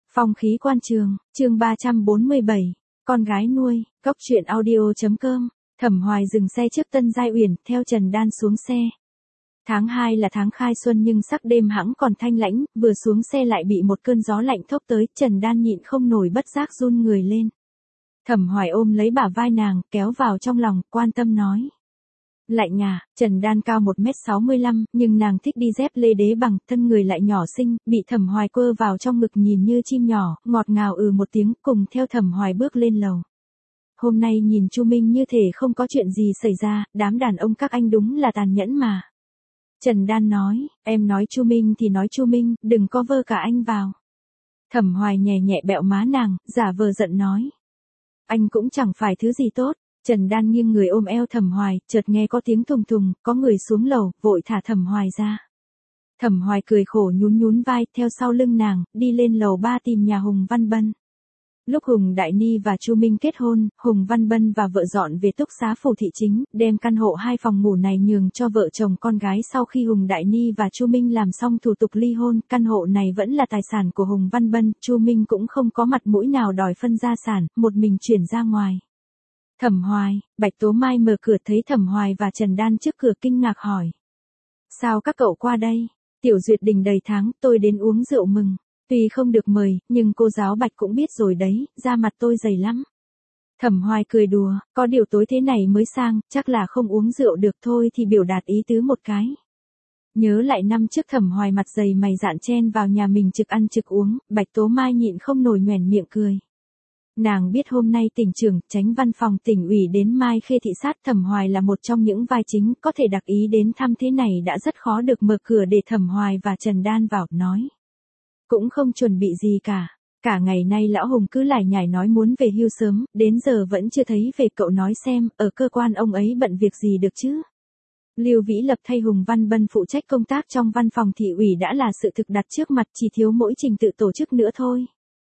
Phong khí quan trường, chương 347, con gái nuôi, góc truyện audio.com, Thẩm Hoài dừng xe trước Tân Giai Uyển, theo Trần Đan xuống xe. Tháng 2 là tháng khai xuân nhưng sắc đêm hẵng còn thanh lãnh, vừa xuống xe lại bị một cơn gió lạnh thốc tới, Trần Đan nhịn không nổi bất giác run người lên. Thẩm Hoài ôm lấy bả vai nàng, kéo vào trong lòng, quan tâm nói. Lạnh à, Trần Đan cao 1m65, nhưng nàng thích đi dép lê đế bằng, thân người lại nhỏ xinh, bị Thẩm Hoài quơ vào trong ngực nhìn như chim nhỏ, ngọt ngào một tiếng, cùng theo Thẩm Hoài bước lên lầu. Hôm nay nhìn Chu Minh như thể không có chuyện gì xảy ra, đám đàn ông các anh đúng là tàn nhẫn mà. Trần Đan nói, em nói Chu Minh thì nói Chu Minh, đừng có vơ cả anh vào. Thẩm Hoài nhẹ nhẹ bẹo má nàng, giả vờ giận nói. Anh cũng chẳng phải thứ gì tốt. Trần Đan nghiêng người ôm eo Thẩm Hoài, chợt nghe có tiếng thùng thùng, có người xuống lầu, vội thả Thẩm Hoài ra. Thẩm Hoài cười khổ nhún nhún vai, theo sau lưng nàng, đi lên lầu 3 tìm nhà Hùng Văn Bân. Lúc Hùng Đại Ni và Chu Minh kết hôn, Hùng Văn Bân và vợ dọn về túc xá Phủ Thị Chính, đem căn hộ 2 phòng ngủ này nhường cho vợ chồng con gái. Sau khi Hùng Đại Ni và Chu Minh làm xong thủ tục ly hôn, căn hộ này vẫn là tài sản của Hùng Văn Bân, Chu Minh cũng không có mặt mũi nào đòi phân gia sản, một mình chuyển ra ngoài. Thẩm Hoài, Bạch Tố Mai mở cửa thấy Thẩm Hoài và Trần Đan trước cửa kinh ngạc hỏi. Sao các cậu qua đây? Tiểu duyệt đình đầy tháng, tôi đến uống rượu mừng. Tuy không được mời, nhưng cô giáo Bạch cũng biết rồi đấy, da mặt tôi dày lắm. Thẩm Hoài cười đùa, có điều tối thế này mới sang, chắc là không uống rượu được thôi thì biểu đạt ý tứ một cái. Nhớ lại năm trước Thẩm Hoài mặt dày mày dạn chen vào nhà mình trực ăn trực uống, Bạch Tố Mai nhịn không nổi nhoẻn miệng cười. Nàng biết hôm nay tỉnh trưởng, chánh văn phòng tỉnh ủy đến Mai Khê thị sát Thẩm Hoài là một trong những vai chính, có thể đặc ý đến thăm thế này đã rất khó được mở cửa để Thẩm Hoài và Trần Đan vào, nói. Cũng không chuẩn bị gì cả. Cả ngày nay lão Hùng cứ lải nhải nói muốn về hưu sớm, đến giờ vẫn chưa thấy về, cậu nói xem, ở cơ quan ông ấy bận việc gì được chứ? Lưu Vĩ Lập thay Hùng Văn Bân phụ trách công tác trong văn phòng thị ủy đã là sự thực đặt trước mặt, chỉ thiếu mỗi trình tự tổ chức nữa thôi.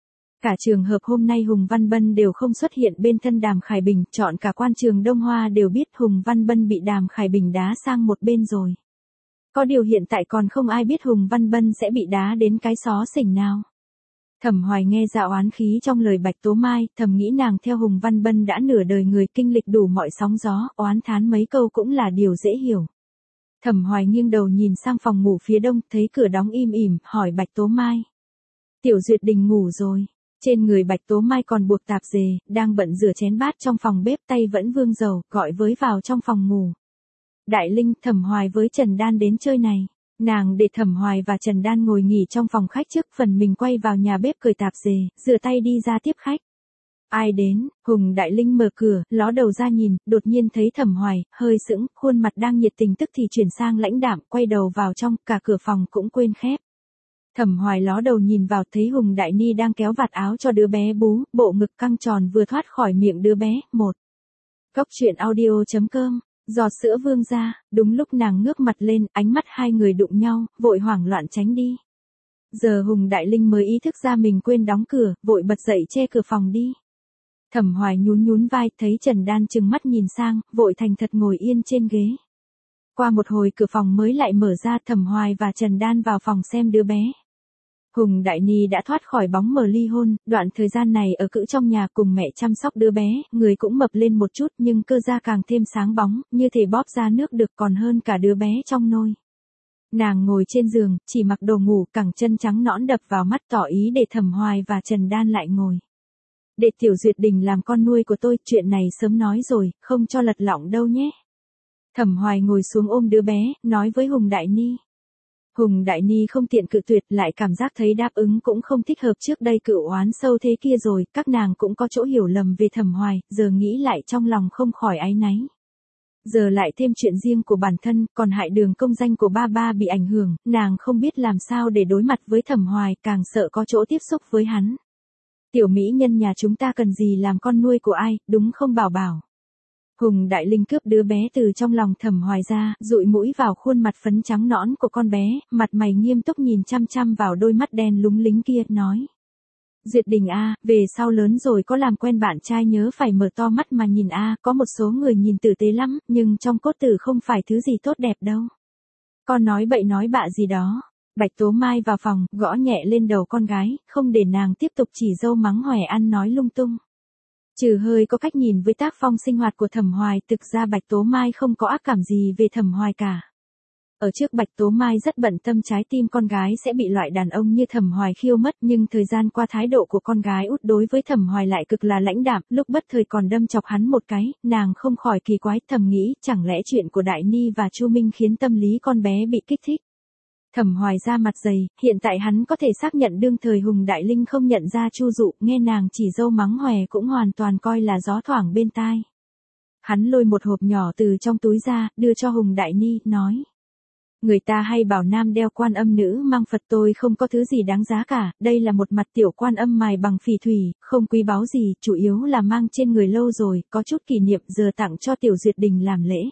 Cả trường hợp hôm nay Hùng Văn Bân đều không xuất hiện bên thân Đàm Khải Bình, chọn cả quan trường Đông Hoa đều biết Hùng Văn Bân bị Đàm Khải Bình đá sang một bên rồi. Có điều hiện tại còn không ai biết Hùng Văn Bân sẽ bị đá đến cái xó xỉnh nào. Thẩm Hoài nghe ra oán khí trong lời Bạch Tố Mai, thầm nghĩ nàng theo Hùng Văn Bân đã nửa đời người, kinh lịch đủ mọi sóng gió, oán thán mấy câu cũng là điều dễ hiểu. Thẩm Hoài nghiêng đầu nhìn sang phòng ngủ phía đông, thấy cửa đóng im ỉm, hỏi Bạch Tố Mai. Tiểu Duyệt Đình ngủ rồi. Trên người Bạch Tố Mai còn buộc tạp dề, đang bận rửa chén bát trong phòng bếp, tay vẫn vương dầu, gọi với vào trong phòng ngủ. Đại Linh, Thẩm Hoài với Trần Đan đến chơi này. Nàng để Thẩm Hoài và Trần Đan ngồi nghỉ trong phòng khách trước, phần mình quay vào nhà bếp cởi tạp dề, rửa tay đi ra tiếp khách. Ai đến? Hùng Đại Linh mở cửa, ló đầu ra nhìn, đột nhiên thấy Thẩm Hoài, hơi sững, khuôn mặt đang nhiệt tình tức thì chuyển sang lãnh đạm, quay đầu vào trong, cả cửa phòng cũng quên khép. Thẩm Hoài ló đầu nhìn vào, thấy Hùng Đại Ni đang kéo vạt áo cho đứa bé bú, bộ ngực căng tròn vừa thoát khỏi miệng đứa bé. Góc truyện audio.com, giọt sữa vương ra, đúng lúc nàng ngước mặt lên, ánh mắt hai người đụng nhau, vội hoảng loạn tránh đi. Giờ Hùng Đại Linh mới ý thức ra mình quên đóng cửa, vội bật dậy che cửa phòng đi. Thẩm Hoài nhún nhún vai, thấy Trần Đan trừng mắt nhìn sang, vội thành thật ngồi yên trên ghế. Qua một hồi cửa phòng mới lại mở ra, Thẩm Hoài và Trần Đan vào phòng xem đứa bé. Hùng Đại Ni đã thoát khỏi bóng mờ ly hôn, đoạn thời gian này ở cữ trong nhà cùng mẹ chăm sóc đứa bé, người cũng mập lên một chút nhưng cơ da càng thêm sáng bóng, như thể bóp ra nước được còn hơn cả đứa bé trong nôi. Nàng ngồi trên giường, chỉ mặc đồ ngủ, cẳng chân trắng nõn đập vào mắt, tỏ ý để Thẩm Hoài và Trần Đan lại ngồi. Để Tiểu Duyệt Đình làm con nuôi của tôi, chuyện này sớm nói rồi, không cho lật lọng đâu nhé. Thẩm Hoài ngồi xuống ôm đứa bé, nói với Hùng Đại Ni. Hùng Đại Ni không tiện cự tuyệt, lại cảm giác thấy đáp ứng cũng không thích hợp, trước đây cựu oán sâu thế kia rồi, các nàng cũng có chỗ hiểu lầm về Thẩm Hoài, giờ nghĩ lại trong lòng không khỏi áy náy. Giờ lại thêm chuyện riêng của bản thân, còn hại Đường công danh của ba bị ảnh hưởng, nàng không biết làm sao để đối mặt với Thẩm Hoài, càng sợ có chỗ tiếp xúc với hắn. Tiểu mỹ nhân nhà chúng ta cần gì làm con nuôi của ai, đúng không Bảo Bảo? Hùng Đại Linh cướp đứa bé từ trong lòng Thẩm Hoài ra, dụi mũi vào khuôn mặt phấn trắng nõn của con bé, mặt mày nghiêm túc nhìn chăm chăm vào đôi mắt đen lúng lính kia, nói. Duyệt Đình a, về sau lớn rồi có làm quen bạn trai nhớ phải mở to mắt mà nhìn a, có một số người nhìn tử tế lắm, nhưng trong cốt tử không phải thứ gì tốt đẹp đâu. Con nói bậy nói bạ gì đó. Bạch Tố Mai vào phòng, gõ nhẹ lên đầu con gái, không để nàng tiếp tục chỉ dâu mắng hòe ăn nói lung tung. Trừ hơi có cách nhìn với tác phong sinh hoạt của Thẩm Hoài, thực ra Bạch Tố Mai không có ác cảm gì về Thẩm Hoài cả. Ở trước Bạch Tố Mai rất bận tâm trái tim con gái sẽ bị loại đàn ông như Thẩm Hoài khiêu mất, nhưng thời gian qua thái độ của con gái út đối với Thẩm Hoài lại cực là lãnh đạm, lúc bất thời còn đâm chọc hắn một cái, nàng không khỏi kỳ quái, thầm nghĩ chẳng lẽ chuyện của Đại Ni và Chu Minh khiến tâm lý con bé bị kích thích. Thẩm Hoài ra mặt dày, hiện tại hắn có thể xác nhận đương thời Hùng Đại Linh không nhận ra Chu Dụ, nghe nàng chỉ dâu mắng hòe cũng hoàn toàn coi là gió thoảng bên tai. Hắn lôi một hộp nhỏ từ trong túi ra, đưa cho Hùng Đại Ni, nói. Người ta hay bảo nam đeo quan âm, nữ mang Phật, tôi không có thứ gì đáng giá cả, đây là một mặt tiểu quan âm mài bằng phỉ thủy, không quý báu gì, chủ yếu là mang trên người lâu rồi, có chút kỷ niệm, giờ tặng cho Tiểu Duyệt Đình làm lễ.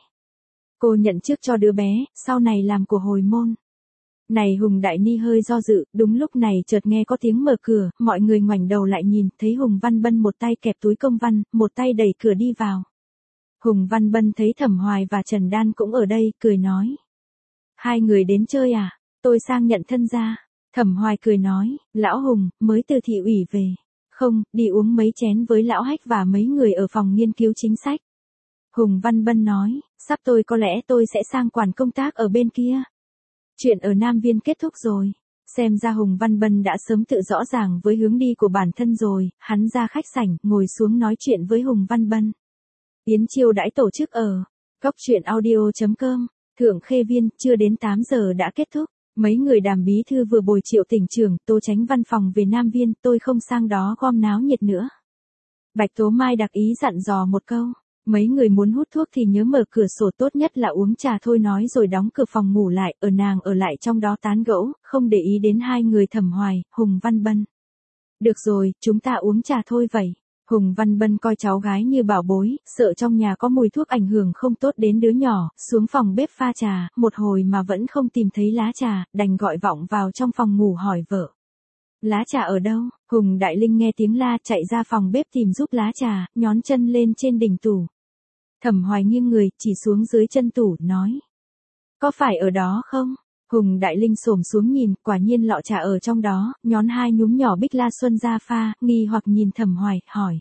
Cô nhận trước cho đứa bé, sau này làm của hồi môn. Này Hùng Đại Ni hơi do dự, đúng lúc này chợt nghe có tiếng mở cửa, mọi người ngoảnh đầu lại nhìn, thấy Hùng Văn Bân một tay kẹp túi công văn, một tay đẩy cửa đi vào. Hùng Văn Bân thấy Thẩm Hoài và Trần Đan cũng ở đây, cười nói. Hai người đến chơi à? Tôi sang nhận thân gia. Thẩm Hoài cười nói, lão Hùng, mới từ thị ủy về. Không, đi uống mấy chén với lão Hách và mấy người ở phòng nghiên cứu chính sách. Hùng Văn Bân nói, sắp có lẽ tôi sẽ sang quản công tác ở bên kia. Chuyện ở Nam Viên kết thúc rồi. Xem ra Hùng Văn Bân đã sớm tự rõ ràng với hướng đi của bản thân rồi, hắn ra khách sảnh, ngồi xuống nói chuyện với Hùng Văn Bân. Yến chiêu đãi tổ chức ở Góc Truyện Audio.com, Thượng Khê Viên, chưa đến 8 giờ đã kết thúc. Mấy người Đàm bí thư vừa bồi Triệu tỉnh trưởng, Tô Chánh văn phòng về Nam Viên, tôi không sang đó gom náo nhiệt nữa. Bạch Tố Mai đặc ý dặn dò một câu. Mấy người muốn hút thuốc thì nhớ mở cửa sổ, tốt nhất là uống trà thôi, nói rồi đóng cửa phòng ngủ lại, nàng ở lại trong đó tán gẫu, không để ý đến hai người Thẩm Hoài, Hùng Văn Bân. Được rồi, chúng ta uống trà thôi vậy. Hùng Văn Bân coi cháu gái như bảo bối, sợ trong nhà có mùi thuốc ảnh hưởng không tốt đến đứa nhỏ, xuống phòng bếp pha trà, một hồi mà vẫn không tìm thấy lá trà, đành gọi vọng vào trong phòng ngủ hỏi vợ. Lá trà ở đâu? Hùng Đại Linh nghe tiếng la chạy ra phòng bếp tìm giúp lá trà, nhón chân lên trên đỉnh tủ. Thẩm Hoài nghiêng người, chỉ xuống dưới chân tủ, nói. Có phải ở đó không? Hùng Đại Linh xổm xuống nhìn, quả nhiên lọ trà ở trong đó, nhón hai nhúm nhỏ Bích La Xuân ra pha, nghi hoặc nhìn Thẩm Hoài, hỏi.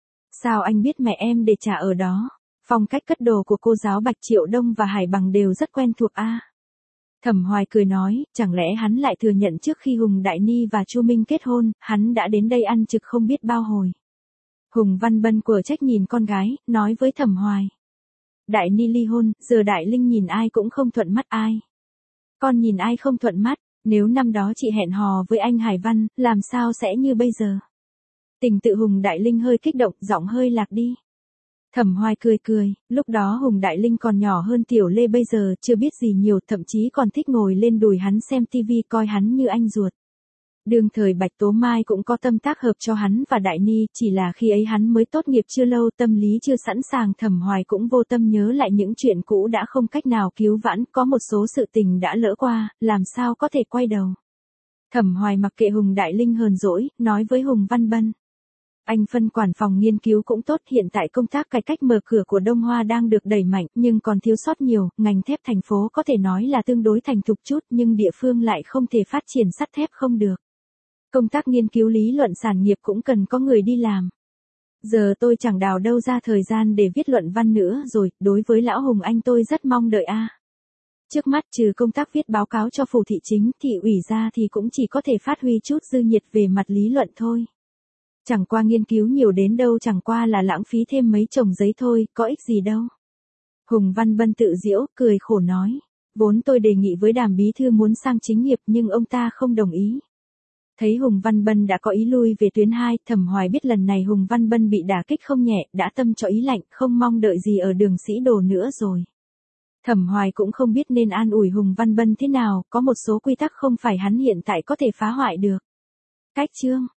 Sao anh biết mẹ em để trà ở đó? Phong cách cất đồ của cô giáo Bạch Triệu Đông và Hải Bằng đều rất quen thuộc a. Thẩm Hoài cười nói, chẳng lẽ hắn lại thừa nhận trước khi Hùng Đại Ni và Chu Minh kết hôn, hắn đã đến đây ăn trực không biết bao hồi. Hùng Văn Bân quở trách nhìn con gái, nói với Thẩm Hoài. Đại Ni ly hôn, giờ Đại Linh nhìn ai cũng không thuận mắt ai. Con nhìn ai không thuận mắt, nếu năm đó chị hẹn hò với anh Hải Văn, làm sao sẽ như bây giờ? Tình tự Hùng Đại Linh hơi kích động, giọng hơi lạc đi. Thẩm Hoài cười cười, lúc đó Hùng Đại Linh còn nhỏ hơn Tiểu Lê bây giờ, chưa biết gì nhiều, thậm chí còn thích ngồi lên đùi hắn xem tivi, coi hắn như anh ruột. Đương thời Bạch Tố Mai cũng có tâm tác hợp cho hắn và Đại Ni, chỉ là khi ấy hắn mới tốt nghiệp chưa lâu, tâm lý chưa sẵn sàng. Thẩm Hoài cũng vô tâm nhớ lại những chuyện cũ đã không cách nào cứu vãn, có một số sự tình đã lỡ qua, làm sao có thể quay đầu. Thẩm Hoài mặc kệ Hùng Đại Linh hờn dỗi, nói với Hùng Văn Bân. Anh phân quản phòng nghiên cứu cũng tốt, hiện tại công tác cải cách mở cửa của Đông Hoa đang được đẩy mạnh, nhưng còn thiếu sót nhiều, ngành thép thành phố có thể nói là tương đối thành thục chút, nhưng địa phương lại không thể phát triển sắt thép không được. Công tác nghiên cứu lý luận sản nghiệp cũng cần có người đi làm. Giờ tôi chẳng đào đâu ra thời gian để viết luận văn nữa rồi, đối với lão Hùng anh tôi rất mong đợi a. Trước mắt trừ công tác viết báo cáo cho phủ thị chính, thị ủy ra thì cũng chỉ có thể phát huy chút dư nhiệt về mặt lý luận thôi. Chẳng qua nghiên cứu nhiều đến đâu, chẳng qua là lãng phí thêm mấy chồng giấy thôi, có ích gì đâu. Hùng Văn Bân tự giễu, cười khổ nói. Vốn tôi đề nghị với Đàm bí thư muốn sang chính nghiệp nhưng ông ta không đồng ý. Thấy Hùng Văn Bân đã có ý lui về tuyến 2, Thẩm Hoài biết lần này Hùng Văn Bân bị đả kích không nhẹ, đã tâm cho ý lạnh, không mong đợi gì ở Đường Sĩ Đồ nữa rồi. Thẩm Hoài cũng không biết nên an ủi Hùng Văn Bân thế nào, có một số quy tắc không phải hắn hiện tại có thể phá hoại được. Cách chương